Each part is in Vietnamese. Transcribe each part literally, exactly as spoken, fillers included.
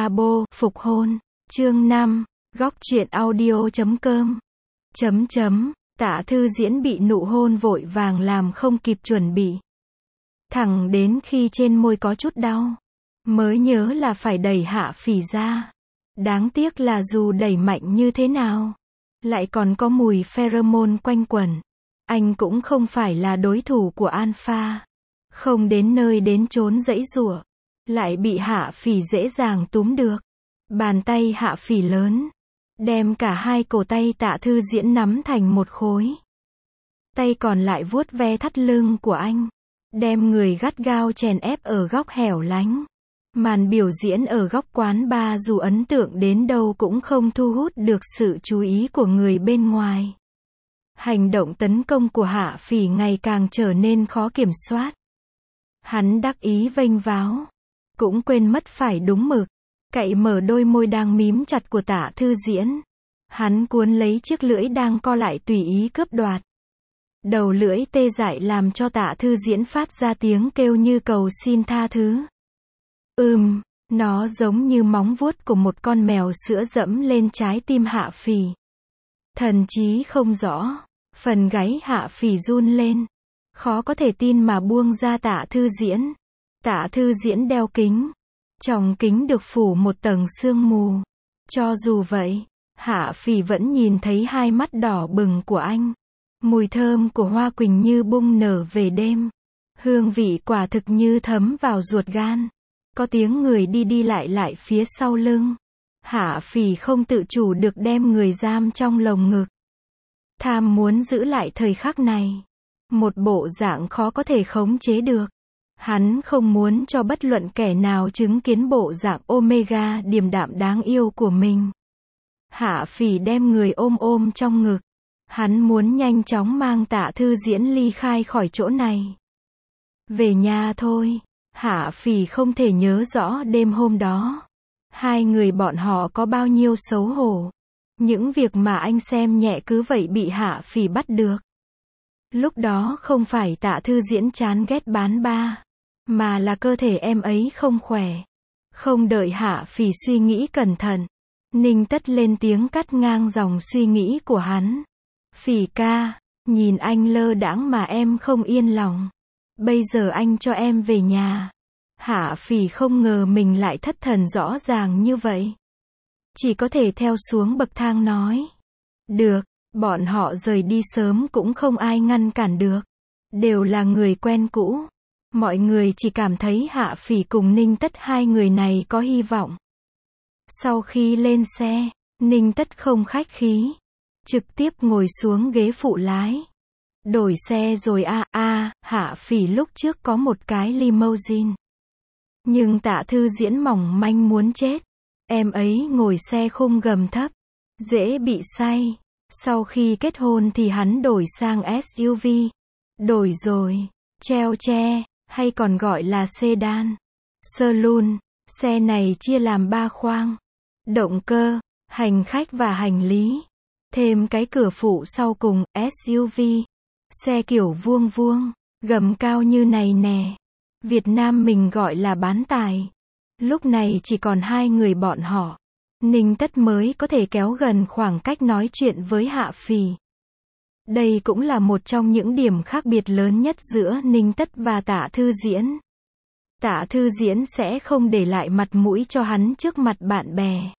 Labo, phục hôn. Chương năm, góc truyện audio chấm com. Chấm chấm, Tạ Thư Diễn bị nụ hôn vội vàng làm không kịp chuẩn bị. Thẳng đến khi trên môi có chút đau, mới nhớ là phải đẩy Hạ Phỉ ra. Đáng tiếc là dù đẩy mạnh như thế nào, lại còn có mùi pheromone quanh quẩn. Anh cũng không phải là đối thủ của Alpha. Không đến nơi đến chốn giãy giụa, lại bị Hạ Phỉ dễ dàng túm được. Bàn tay Hạ Phỉ lớn, đem cả hai cổ tay Tạ Thư Diễn nắm thành một khối. Tay còn lại vuốt ve thắt lưng của anh, đem người gắt gao chèn ép ở góc hẻo lánh. Màn biểu diễn ở góc quán bar dù ấn tượng đến đâu cũng không thu hút được sự chú ý của người bên ngoài. Hành động tấn công của Hạ Phỉ ngày càng trở nên khó kiểm soát. Hắn đắc ý vênh váo, cũng quên mất phải đúng mực, cậy mở đôi môi đang mím chặt của Tạ Thư Diễn. Hắn cuốn lấy chiếc lưỡi đang co lại tùy ý cướp đoạt. Đầu lưỡi tê dại làm cho Tạ Thư Diễn phát ra tiếng kêu như cầu xin tha thứ. Ừm, nó giống như móng vuốt của một con mèo sữa dẫm lên trái tim Hạ Phỉ. Thần trí không rõ, phần gáy Hạ Phỉ run lên, khó có thể tin mà buông ra Tạ Thư Diễn. Tạ Thư Diễn đeo kính, trong kính được phủ một tầng sương mù. Cho dù vậy, Hạ Phỉ vẫn nhìn thấy hai mắt đỏ bừng của anh. Mùi thơm của hoa quỳnh như bung nở về đêm. Hương vị quả thực như thấm vào ruột gan. Có tiếng người đi đi lại lại phía sau lưng. Hạ Phỉ không tự chủ được đem người giam trong lồng ngực. Tham muốn giữ lại thời khắc này. Một bộ dạng khó có thể khống chế được. Hắn không muốn cho bất luận kẻ nào chứng kiến bộ dạng Omega điềm đạm đáng yêu của mình. Hạ Phỉ đem người ôm ôm trong ngực. Hắn muốn nhanh chóng mang Tạ Thư Diễn ly khai khỏi chỗ này. Về nhà thôi. Hạ Phỉ không thể nhớ rõ đêm hôm đó. Hai người bọn họ có bao nhiêu xấu hổ. Những việc mà anh xem nhẹ cứ vậy bị Hạ Phỉ bắt được. Lúc đó không phải Tạ Thư Diễn chán ghét bán ba, mà là cơ thể em ấy không khỏe. Không đợi Hạ Phỉ suy nghĩ cẩn thận, Ninh Tất lên tiếng cắt ngang dòng suy nghĩ của hắn. Phỉ ca, nhìn anh lơ đãng mà em không yên lòng. Bây giờ anh cho em về nhà. Hạ Phỉ không ngờ mình lại thất thần rõ ràng như vậy. Chỉ có thể theo xuống bậc thang nói. Được, bọn họ rời đi sớm cũng không ai ngăn cản được. Đều là người quen cũ. Mọi người chỉ cảm thấy Hạ Phỉ cùng Ninh Tất hai người này có hy vọng. Sau khi lên xe, Ninh Tất không khách khí. Trực tiếp ngồi xuống ghế phụ lái. Đổi xe rồi a à, a à, Hạ Phỉ lúc trước có một cái limousine. Nhưng Tạ Thư Diễn mỏng manh muốn chết. Em ấy ngồi xe khung gầm thấp, dễ bị say. Sau khi kết hôn thì hắn đổi sang ét u vê. Đổi rồi, treo tre, hay còn gọi là sedan. Saloon, xe này chia làm ba khoang. Động cơ, hành khách và hành lý. Thêm cái cửa phụ sau cùng, ét u vê. Xe kiểu vuông vuông, gầm cao như này nè. Việt Nam mình gọi là bán tài. Lúc này chỉ còn hai người bọn họ. Ninh Tất mới có thể kéo gần khoảng cách nói chuyện với Hạ Phỉ. Đây cũng là một trong những điểm khác biệt lớn nhất giữa Ninh Tất và Tạ Thư Diễn. Tạ Thư Diễn sẽ không để lại mặt mũi cho hắn trước mặt bạn bè.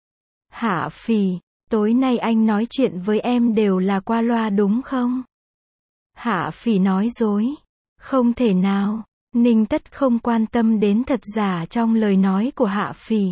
Hạ Phỉ, tối nay anh nói chuyện với em đều là qua loa đúng không? Hạ Phỉ nói dối. Không thể nào. Ninh Tất không quan tâm đến thật giả trong lời nói của Hạ Phỉ.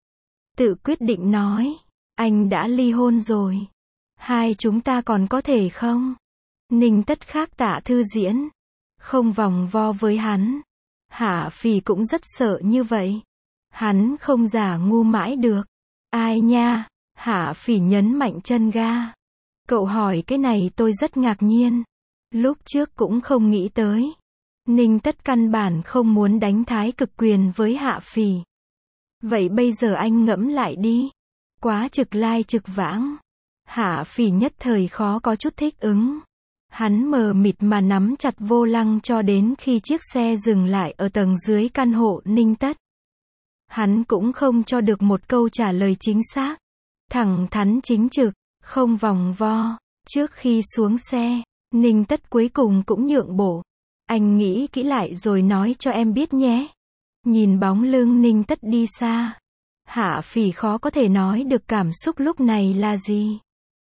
Tự quyết định nói. Anh đã ly hôn rồi. Hai chúng ta còn có thể không? Ninh Tất khác Tạ Thư Diễn. Không vòng vo với hắn. Hạ Phỉ cũng rất sợ như vậy. Hắn không giả ngu mãi được. Ai nha? Hạ Phỉ nhấn mạnh chân ga. Cậu hỏi cái này tôi rất ngạc nhiên. Lúc trước cũng không nghĩ tới. Ninh Tất căn bản không muốn đánh thái cực quyền với Hạ Phỉ. Vậy bây giờ anh ngẫm lại đi. Quá trực lai trực vãng. Hạ Phỉ nhất thời khó có chút thích ứng. Hắn mờ mịt mà nắm chặt vô lăng cho đến khi chiếc xe dừng lại ở tầng dưới căn hộ Ninh Tất. Hắn cũng không cho được một câu trả lời chính xác. Thẳng thắn chính trực, không vòng vo. Trước khi xuống xe, Ninh Tất cuối cùng cũng nhượng bộ. Anh nghĩ kỹ lại rồi nói cho em biết nhé. Nhìn bóng lưng Ninh Tất đi xa, Hạ Phỉ khó có thể nói được cảm xúc lúc này là gì.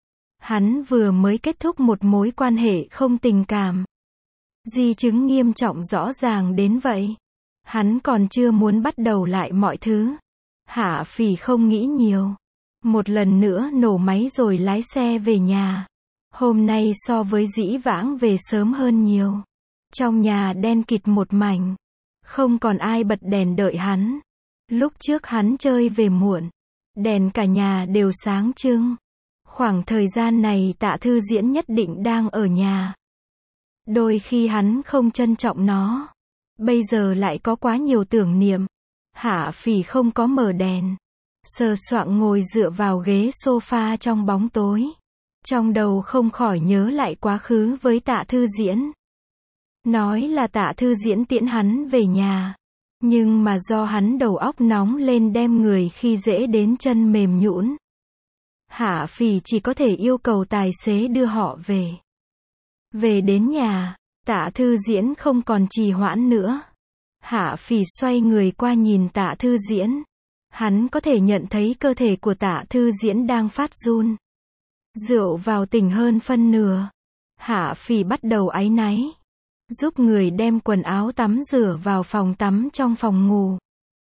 Hắn vừa mới kết thúc một mối quan hệ không tình cảm. Di chứng nghiêm trọng rõ ràng đến vậy. Hắn còn chưa muốn bắt đầu lại mọi thứ. Hạ Phỉ không nghĩ nhiều. Một lần nữa nổ máy rồi lái xe về nhà. Hôm nay so với dĩ vãng về sớm hơn nhiều. Trong nhà đen kịt một mảnh. Không còn ai bật đèn đợi hắn. Lúc trước hắn chơi về muộn. Đèn cả nhà đều sáng trưng. Khoảng thời gian này Tạ Thư Diễn nhất định đang ở nhà. Đôi khi hắn không trân trọng nó. Bây giờ lại có quá nhiều tưởng niệm. Hạ Phỉ không có mở đèn. Sờ soạng ngồi dựa vào ghế sofa trong bóng tối. Trong đầu không khỏi nhớ lại quá khứ với Tạ Thư Diễn. Nói là Tạ Thư Diễn tiễn hắn về nhà. Nhưng mà do hắn đầu óc nóng lên đem người khi dễ đến chân mềm nhũn. Hạ Phỉ chỉ có thể yêu cầu tài xế đưa họ về. Về đến nhà, Tạ Thư Diễn không còn trì hoãn nữa. Hạ Phỉ xoay người qua nhìn Tạ Thư Diễn. Hắn có thể nhận thấy cơ thể của Tạ Thư Diễn đang phát run. Rượu vào tỉnh hơn phân nửa. Hạ Phỉ bắt đầu áy náy. Giúp người đem quần áo tắm rửa vào phòng tắm trong phòng ngủ.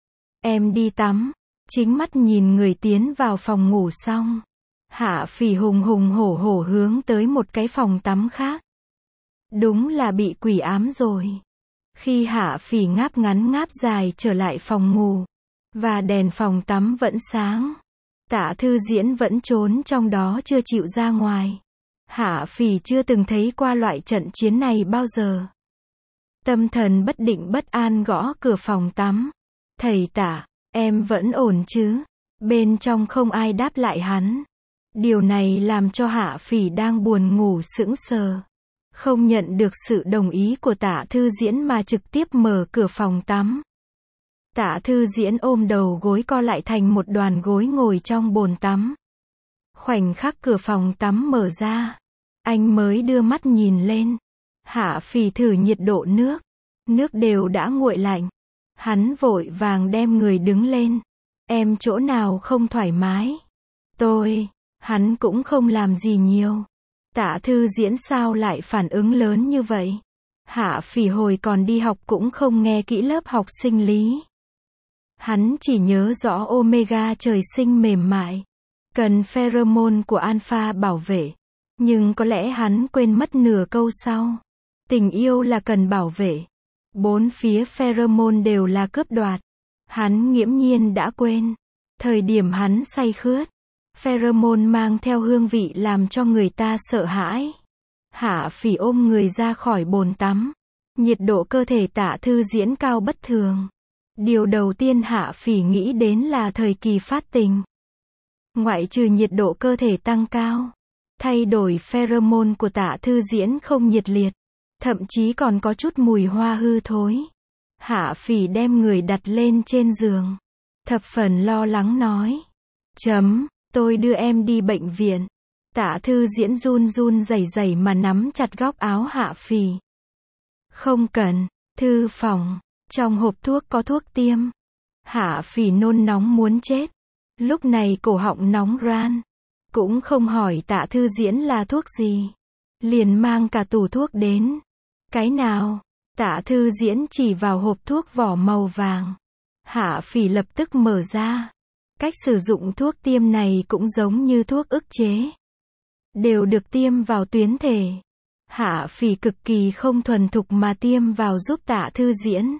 Em đi tắm. Chính mắt nhìn người tiến vào phòng ngủ xong. Hạ Phỉ hùng hùng hổ hổ hướng tới một cái phòng tắm khác. Đúng là bị quỷ ám rồi. Khi Hạ Phỉ ngáp ngắn ngáp dài trở lại phòng ngủ. Và đèn phòng tắm vẫn sáng. Tạ Thư Diễn vẫn trốn trong đó chưa chịu ra ngoài. Hạ Phỉ chưa từng thấy qua loại trận chiến này bao giờ. Tâm thần bất định bất an gõ cửa phòng tắm. Thầy Tạ, em vẫn ổn chứ? Bên trong không ai đáp lại hắn. Điều này làm cho Hạ Phỉ đang buồn ngủ sững sờ. Không nhận được sự đồng ý của Tạ Thư Diễn mà trực tiếp mở cửa phòng tắm. Tạ Thư Diễn ôm đầu gối co lại thành một đoàn gối ngồi trong bồn tắm. Khoảnh khắc cửa phòng tắm mở ra, anh mới đưa mắt nhìn lên. Hạ Phỉ thử nhiệt độ nước. Nước đều đã nguội lạnh. Hắn vội vàng đem người đứng lên. Em chỗ nào không thoải mái? Tôi, hắn cũng không làm gì nhiều. Tạ Thư Diễn sao lại phản ứng lớn như vậy? Hạ Phỉ hồi còn đi học cũng không nghe kỹ lớp học sinh lý. Hắn chỉ nhớ rõ Omega trời sinh mềm mại. Cần pheromone của alpha bảo vệ. Nhưng có lẽ hắn quên mất nửa câu sau. Tình yêu là cần bảo vệ. Bốn phía pheromone đều là cướp đoạt. Hắn nghiễm nhiên đã quên. Thời điểm hắn say khướt. Pheromone mang theo hương vị làm cho người ta sợ hãi. Hạ Phỉ ôm người ra khỏi bồn tắm. Nhiệt độ cơ thể Tạ Thư Diễn cao bất thường. Điều đầu tiên Hạ Phỉ nghĩ đến là thời kỳ phát tình. Ngoại trừ nhiệt độ cơ thể tăng cao, thay đổi pheromone của Tạ Thư Diễn không nhiệt liệt, thậm chí còn có chút mùi hoa hư thối. Hạ Phỉ đem người đặt lên trên giường. Thập phần lo lắng nói. Chấm, tôi đưa em đi bệnh viện. Tạ Thư Diễn run run rẩy rẩy mà nắm chặt góc áo Hạ Phỉ. Không cần, thư phòng. Trong hộp thuốc có thuốc tiêm. Hạ Phỉ nôn nóng muốn chết. Lúc này cổ họng nóng ran. Cũng không hỏi Tạ Thư Diễn là thuốc gì. Liền mang cả tủ thuốc đến. Cái nào? Tạ Thư Diễn chỉ vào hộp thuốc vỏ màu vàng. Hạ Phỉ lập tức mở ra. Cách sử dụng thuốc tiêm này cũng giống như thuốc ức chế. Đều được tiêm vào tuyến thể. Hạ Phỉ cực kỳ không thuần thục mà tiêm vào giúp Tạ Thư Diễn.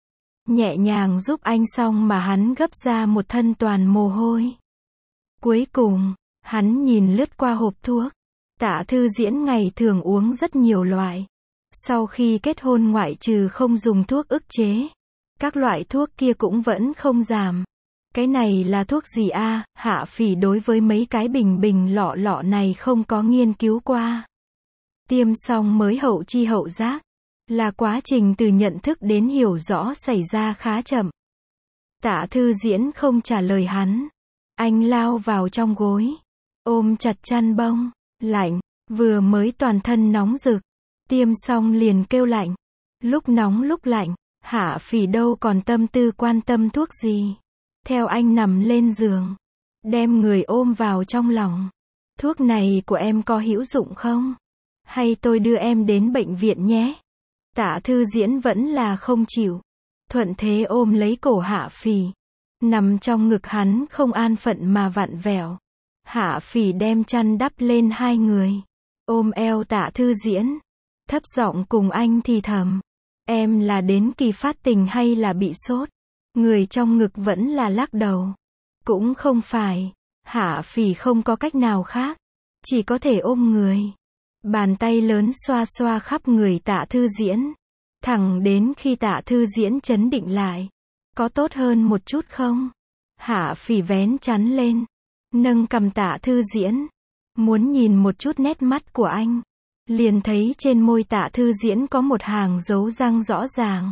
Nhẹ nhàng giúp anh xong mà hắn gấp ra một thân toàn mồ hôi. Cuối cùng, hắn nhìn lướt qua hộp thuốc. Tạ Thư Diễn ngày thường uống rất nhiều loại. Sau khi kết hôn ngoại trừ không dùng thuốc ức chế, các loại thuốc kia cũng vẫn không giảm. Cái này là thuốc gì a? À? Hạ Phỉ đối với mấy cái bình bình lọ lọ này không có nghiên cứu qua. Tiêm xong mới hậu chi hậu giác. Là quá trình từ nhận thức đến hiểu rõ xảy ra khá chậm. Tạ Thư Diễn không trả lời hắn. Anh lao vào trong gối, ôm chặt chăn bông. Lạnh, vừa mới toàn thân nóng rực. Tiêm xong liền kêu lạnh. Lúc nóng lúc lạnh, Hạ Phỉ đâu còn tâm tư quan tâm thuốc gì. Theo anh nằm lên giường, đem người ôm vào trong lòng. Thuốc này của em có hữu dụng không? Hay tôi đưa em đến bệnh viện nhé? Tạ Thư Diễn vẫn là không chịu. Thuận thế ôm lấy cổ Hạ Phỉ. Nằm trong ngực hắn không an phận mà vặn vẹo. Hạ Phỉ đem chăn đắp lên hai người. Ôm eo Tạ Thư Diễn. Thấp giọng cùng anh thì thầm. Em là đến kỳ phát tình hay là bị sốt? Người trong ngực vẫn là lắc đầu. Cũng không phải. Hạ Phỉ không có cách nào khác. Chỉ có thể ôm người. Bàn tay lớn xoa xoa khắp người Tạ Thư Diễn. Thẳng đến khi Tạ Thư Diễn trấn định lại. Có tốt hơn một chút không? Hạ Phỉ vén chắn lên. Nâng cằm Tạ Thư Diễn. Muốn nhìn một chút nét mắt của anh. Liền thấy trên môi Tạ Thư Diễn có một hàng dấu răng rõ ràng.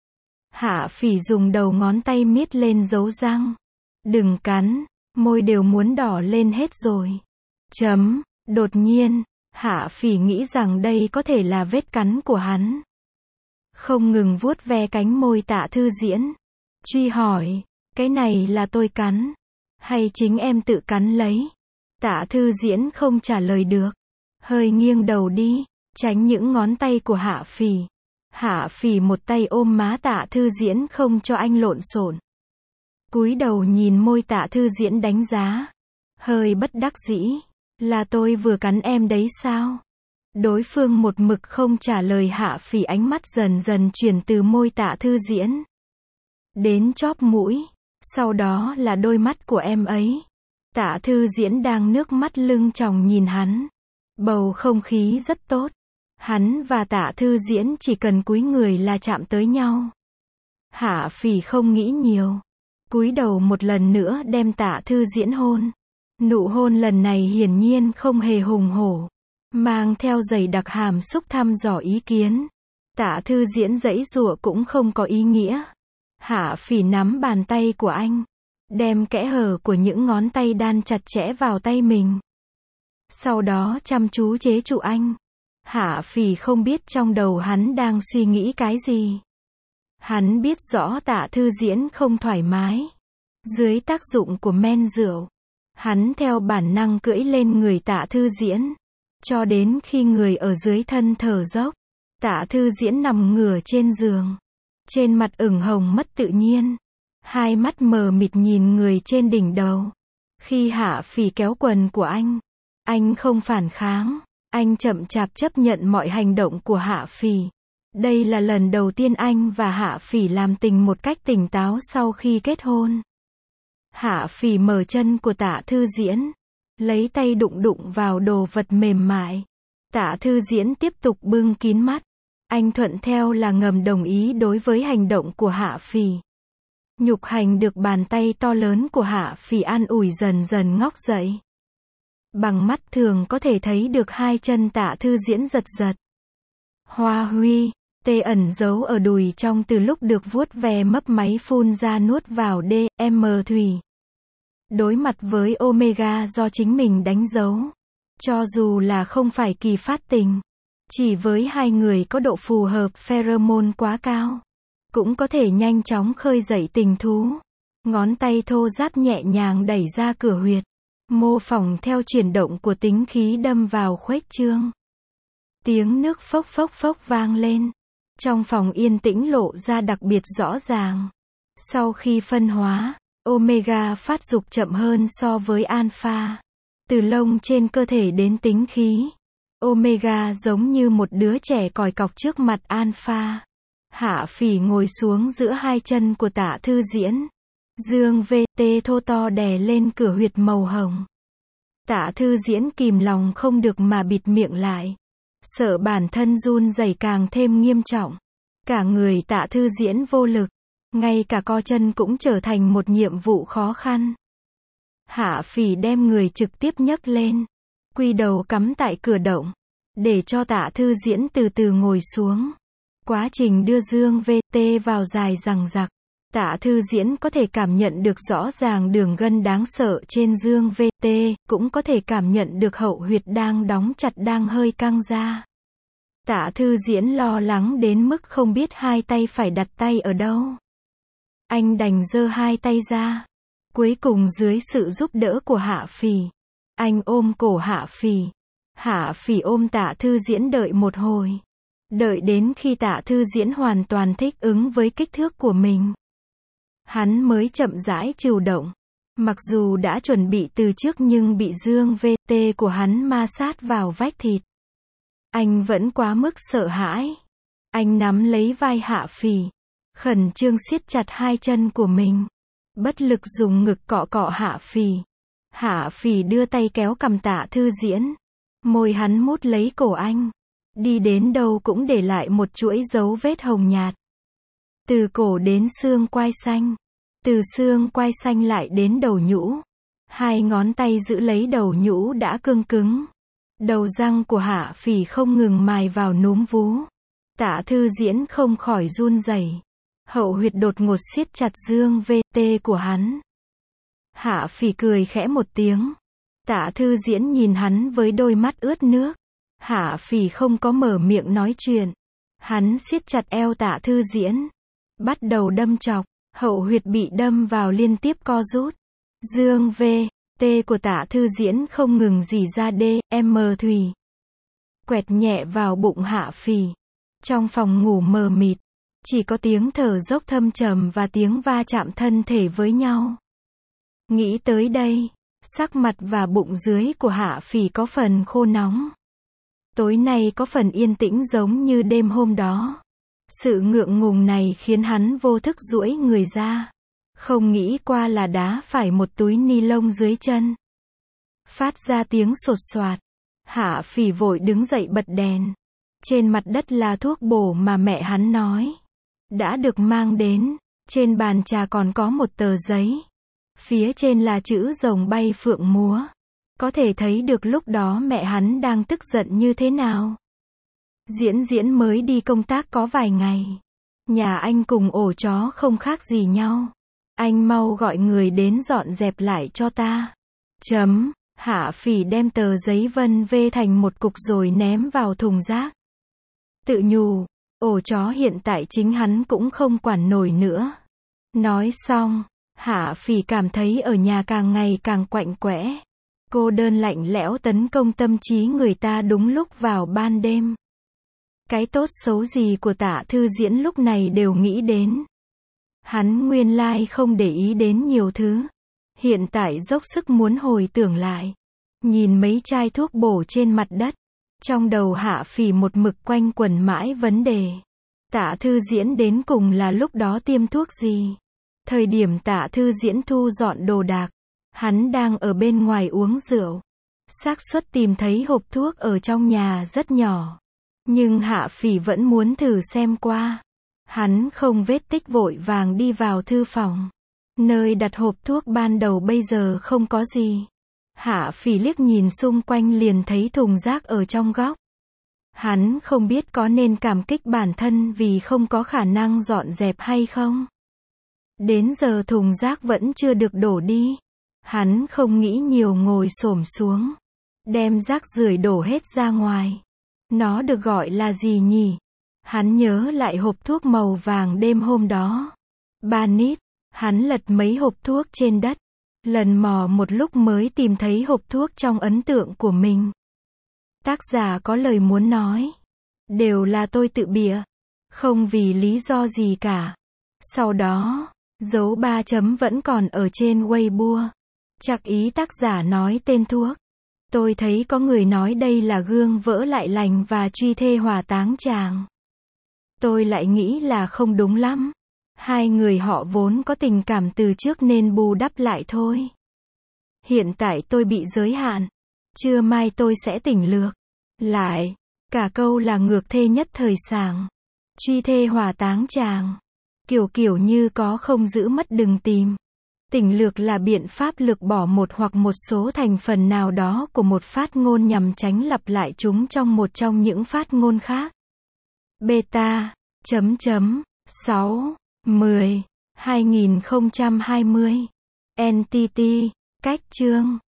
Hạ Phỉ dùng đầu ngón tay miết lên dấu răng. Đừng cắn, môi đều muốn đỏ lên hết rồi. Chấm, đột nhiên, Hạ Phỉ nghĩ rằng đây có thể là vết cắn của hắn. Không ngừng vuốt ve cánh môi Tạ Thư Diễn. Truy hỏi, cái này là tôi cắn, hay chính em tự cắn lấy? Tạ Thư Diễn không trả lời được. Hơi nghiêng đầu đi, tránh những ngón tay của Hạ Phỉ. Hạ Phỉ một tay ôm má Tạ Thư Diễn không cho anh lộn xộn. Cúi đầu nhìn môi Tạ Thư Diễn đánh giá. Hơi bất đắc dĩ. Là tôi vừa cắn em đấy sao? Đối phương một mực không trả lời. Hạ Phỉ ánh mắt dần dần chuyển từ môi Tạ Thư Diễn đến chóp mũi. Sau đó là đôi mắt của em ấy. Tạ Thư Diễn đang nước mắt lưng tròng nhìn hắn. Bầu không khí rất tốt. Hắn và Tạ Thư Diễn chỉ cần cúi người là chạm tới nhau. Hạ Phỉ không nghĩ nhiều. Cúi đầu một lần nữa đem Tạ Thư Diễn hôn. Nụ hôn lần này hiển nhiên không hề hùng hổ. Mang theo dày đặc hàm xúc thăm dò ý kiến. Tạ Thư Diễn giãy giụa cũng không có ý nghĩa. Hạ Phỉ nắm bàn tay của anh. Đem kẽ hở của những ngón tay đan chặt chẽ vào tay mình. Sau đó chăm chú chế trụ anh. Hạ Phỉ không biết trong đầu hắn đang suy nghĩ cái gì. Hắn biết rõ Tạ Thư Diễn không thoải mái. Dưới tác dụng của men rượu, hắn theo bản năng cưỡi lên người Tạ Thư Diễn. Cho đến khi người ở dưới thân thở dốc. Tạ Thư Diễn nằm ngửa trên giường. Trên mặt ửng hồng mất tự nhiên. Hai mắt mờ mịt nhìn người trên đỉnh đầu. Khi Hạ Phỉ kéo quần của anh, anh không phản kháng. Anh chậm chạp chấp nhận mọi hành động của Hạ Phỉ. Đây là lần đầu tiên anh và Hạ Phỉ làm tình một cách tỉnh táo sau khi kết hôn. Hạ Phỉ mở chân của Tạ Thư Diễn. Lấy tay đụng đụng vào đồ vật mềm mại. Tạ Thư Diễn tiếp tục bưng kín mắt. Anh thuận theo là ngầm đồng ý đối với hành động của Hạ Phỉ. Nhục hành được bàn tay to lớn của Hạ Phỉ an ủi dần dần ngóc dậy. Bằng mắt thường có thể thấy được hai chân Tạ Thư Diễn giật giật. Hoa huy, tê ẩn giấu ở đùi trong từ lúc được vuốt ve mấp máy phun ra nuốt vào D, M thủy. Đối mặt với Omega do chính mình đánh dấu. Cho dù là không phải kỳ phát tình. Chỉ với hai người có độ phù hợp pheromone quá cao. Cũng có thể nhanh chóng khơi dậy tình thú. Ngón tay thô ráp nhẹ nhàng đẩy ra cửa huyệt. Mô phỏng theo chuyển động của tính khí đâm vào khuếch trương. Tiếng nước phốc phốc phốc vang lên. Trong phòng yên tĩnh lộ ra đặc biệt rõ ràng. Sau khi phân hóa, Omega phát dục chậm hơn so với Alpha. Từ lông trên cơ thể đến tính khí, Omega giống như một đứa trẻ còi cọc trước mặt Alpha. Hạ Phỉ ngồi xuống giữa hai chân của Tạ Thư Diễn. Dương vê tê thô to đè lên cửa huyệt màu hồng. Tạ Thư Diễn kìm lòng không được mà bịt miệng lại. Sợ bản thân run rẩy càng thêm nghiêm trọng. Cả người Tạ Thư Diễn vô lực. Ngay cả co chân cũng trở thành một nhiệm vụ khó khăn. Hạ Phỉ đem người trực tiếp nhấc lên. Quy đầu cắm tại cửa động. Để cho Tạ Thư Diễn từ từ ngồi xuống. Quá trình đưa dương vê tê vào dài dằng dặc. Tạ Thư Diễn có thể cảm nhận được rõ ràng đường gân đáng sợ trên dương vê tê, cũng có thể cảm nhận được hậu huyệt đang đóng chặt đang hơi căng ra. Tạ Thư Diễn lo lắng đến mức không biết hai tay phải đặt tay ở đâu. Anh đành giơ hai tay ra. Cuối cùng dưới sự giúp đỡ của Hạ Phỉ, anh ôm cổ Hạ Phỉ. Hạ Phỉ ôm Tạ Thư Diễn đợi một hồi. Đợi đến khi Tạ Thư Diễn hoàn toàn thích ứng với kích thước của mình, hắn mới chậm rãi chịu động. Mặc dù đã chuẩn bị từ trước nhưng bị dương vê tê của hắn ma sát vào vách thịt, anh vẫn quá mức sợ hãi. Anh nắm lấy vai Hạ Phỉ, khẩn trương siết chặt hai chân của mình, bất lực dùng ngực cọ cọ Hạ Phỉ. Hạ Phỉ đưa tay kéo cằm Tạ Thư Diễn, môi hắn mút lấy cổ anh, đi đến đâu cũng để lại một chuỗi dấu vết hồng nhạt. Từ cổ đến xương quai xanh, từ xương quai xanh lại đến đầu nhũ. Hai ngón tay giữ lấy đầu nhũ đã cương cứng. Đầu răng của Hạ Phỉ không ngừng mài vào núm vú. Tạ Thư Diễn không khỏi run rẩy. Hậu huyệt đột ngột siết chặt dương vê tê của hắn. Hạ Phỉ cười khẽ một tiếng. Tạ Thư Diễn nhìn hắn với đôi mắt ướt nước. Hạ Phỉ không có mở miệng nói chuyện. Hắn siết chặt eo Tạ Thư Diễn, bắt đầu đâm chọc. Hậu huyệt bị đâm vào liên tiếp co rút. Dương vê tê của Tạ Thư Diễn không ngừng rỉ ra đê, em thủy. Quẹt nhẹ vào bụng Hạ Phỉ. Trong phòng ngủ mờ mịt, chỉ có tiếng thở dốc thâm trầm và tiếng va chạm thân thể với nhau. Nghĩ tới đây, sắc mặt và bụng dưới của Hạ Phỉ có phần khô nóng. Tối nay có phần yên tĩnh giống như đêm hôm đó. Sự ngượng ngùng này khiến hắn vô thức duỗi người ra. Không nghĩ qua là đá phải một túi ni lông dưới chân. Phát ra tiếng sột soạt. Hạ Phỉ vội đứng dậy bật đèn. Trên mặt đất là thuốc bổ mà mẹ hắn nói đã được mang đến. Trên bàn trà còn có một tờ giấy. Phía trên là chữ rồng bay phượng múa. Có thể thấy được lúc đó mẹ hắn đang tức giận như thế nào. Diễn Diễn mới đi công tác có vài ngày. Nhà anh cùng ổ chó không khác gì nhau. Anh mau gọi người đến dọn dẹp lại cho ta. Chấm. Hạ Phỉ đem tờ giấy vân vê thành một cục rồi ném vào thùng rác. Tự nhủ, ổ chó hiện tại chính hắn cũng không quản nổi nữa. Nói xong, Hạ Phỉ cảm thấy ở nhà càng ngày càng quạnh quẽ. Cô đơn lạnh lẽo tấn công tâm trí người ta đúng lúc vào ban đêm. Cái tốt xấu gì của Tạ Thư Diễn lúc này đều nghĩ đến. Hắn nguyên lai không để ý đến nhiều thứ. Hiện tại dốc sức muốn hồi tưởng lại. Nhìn mấy chai thuốc bổ trên mặt đất. Trong đầu Hạ Phỉ một mực quanh quẩn mãi vấn đề. Tạ Thư Diễn đến cùng là lúc đó tiêm thuốc gì? Thời điểm Tạ Thư Diễn thu dọn đồ đạc, hắn đang ở bên ngoài uống rượu. Xác suất tìm thấy hộp thuốc ở trong nhà rất nhỏ. Nhưng Hạ Phỉ vẫn muốn thử xem qua. Hắn không vết tích vội vàng đi vào thư phòng. Nơi đặt hộp thuốc ban đầu bây giờ không có gì. Hạ Phỉ liếc nhìn xung quanh liền thấy thùng rác ở trong góc. Hắn không biết có nên cảm kích bản thân vì không có khả năng dọn dẹp hay không. Đến giờ thùng rác vẫn chưa được đổ đi. Hắn không nghĩ nhiều ngồi xổm xuống. Đem rác rưởi đổ hết ra ngoài. Nó được gọi là gì nhỉ? Hắn nhớ lại hộp thuốc màu vàng đêm hôm đó. Ba nít. Hắn lật mấy hộp thuốc trên đất. Lần mò một lúc mới tìm thấy hộp thuốc trong ấn tượng của mình. Tác giả có lời muốn nói. Đều là tôi tự bịa. Không vì lý do gì cả. Sau đó, dấu ba chấm vẫn còn ở trên Weibo. Chắc ý tác giả nói tên thuốc. Tôi thấy có người nói đây là gương vỡ lại lành và truy thê hỏa táng chàng. Tôi lại nghĩ là không đúng lắm. Hai người họ vốn có tình cảm từ trước nên bù đắp lại thôi. Hiện tại tôi bị giới hạn. Trưa mai tôi sẽ tỉnh lược. Lại, cả câu là ngược thê nhất thời sàng. Truy thê hỏa táng chàng. Kiểu kiểu như có không giữ mất đừng tìm. Tỉnh lược là biện pháp lược bỏ một hoặc một số thành phần nào đó của một phát ngôn nhằm tránh lặp lại chúng trong một trong những phát ngôn khác. Beta, chấm chấm, sáu, mười, hai nghìn không trăm hai mươi. en tê tê, cách chương